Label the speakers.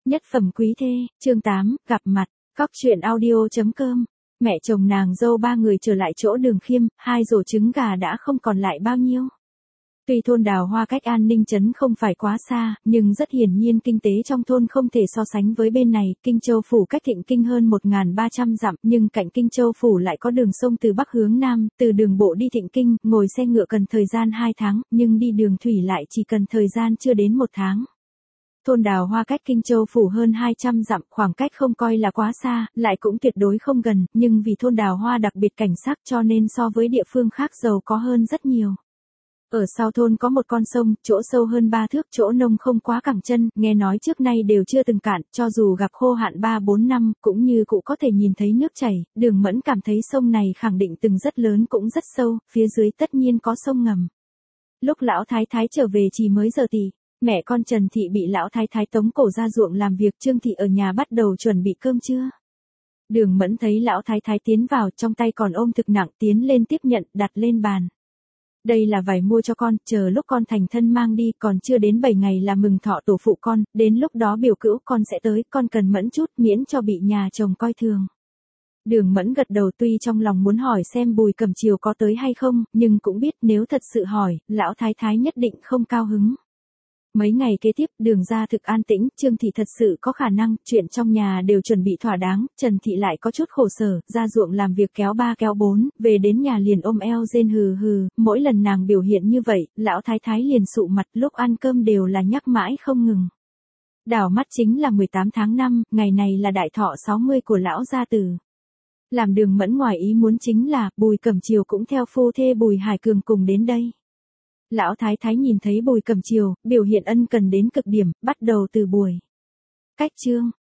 Speaker 1: Nhất phẩm quý thê, chương 8, gặp mặt, Cóc truyện audio.com. Mẹ chồng nàng dâu ba người trở lại chỗ Đường Khiêm, 2 rổ trứng gà đã không còn lại bao nhiêu. Tuy thôn Đào Hoa cách An Ninh trấn không phải quá xa, nhưng rất hiển nhiên kinh tế trong thôn không thể so sánh với bên này. Kinh Châu Phủ cách Thịnh Kinh hơn 1.300 dặm, nhưng cạnh Kinh Châu Phủ lại có đường sông từ Bắc hướng Nam, từ đường bộ đi Thịnh Kinh, ngồi xe ngựa cần thời gian 2 tháng, nhưng đi đường thủy lại chỉ cần thời gian chưa đến 1 tháng. Thôn Đào Hoa cách Kinh Châu Phủ hơn 200 dặm, khoảng cách không coi là quá xa, lại cũng tuyệt đối không gần, nhưng vì thôn Đào Hoa đặc biệt cảnh sắc cho nên so với địa phương khác giàu có hơn rất nhiều. Ở sau thôn có một con sông, chỗ sâu hơn 3 thước, chỗ nông không quá cẳng chân, nghe nói trước nay đều chưa từng cạn, cho dù gặp khô hạn 3-4 năm, cũng như cụ có thể nhìn thấy nước chảy. Đường Mẫn cảm thấy sông này khẳng định từng rất lớn cũng rất sâu, phía dưới tất nhiên có sông ngầm. Lúc lão thái thái trở về chỉ mới giờ tì, mẹ con Trần Thị bị lão thái thái tống cổ ra ruộng làm việc, Trương Thị ở nhà bắt đầu chuẩn bị cơm trưa. Đường Mẫn thấy lão thái thái tiến vào, trong tay còn ôm thực nặng, tiến lên tiếp nhận, đặt lên bàn. Đây là vải mua cho con, chờ lúc con thành thân mang đi, còn chưa đến 7 ngày là mừng thọ tổ phụ con, đến lúc đó biểu cữu con sẽ tới, con cần Mẫn chút, miễn cho bị nhà chồng coi thường. Đường Mẫn gật đầu, tuy trong lòng muốn hỏi xem Bùi Cẩm Chiều có tới hay không, nhưng cũng biết nếu thật sự hỏi, lão thái thái nhất định không cao hứng. Mấy ngày kế tiếp, Đường gia thực an tĩnh, Trương Thị thật sự có khả năng, chuyện trong nhà đều chuẩn bị thỏa đáng, Trần Thị lại có chút khổ sở, ra ruộng làm việc kéo 3 kéo 4, về đến nhà liền ôm eo rên hừ hừ, mỗi lần nàng biểu hiện như vậy, lão thái thái liền sụ mặt, lúc ăn cơm đều là nhắc mãi không ngừng. Đảo mắt chính là 18 tháng 5, ngày này là đại thọ 60 của lão gia tử. Làm Đường Mẫn ngoài ý muốn chính là, Bùi Cẩm Chiều cũng theo phu thê Bùi Hải Cường cùng đến đây. Lão thái thái nhìn thấy Bùi Cẩm Chiều, biểu hiện ân cần đến cực điểm, bắt đầu từ buổi cách trương,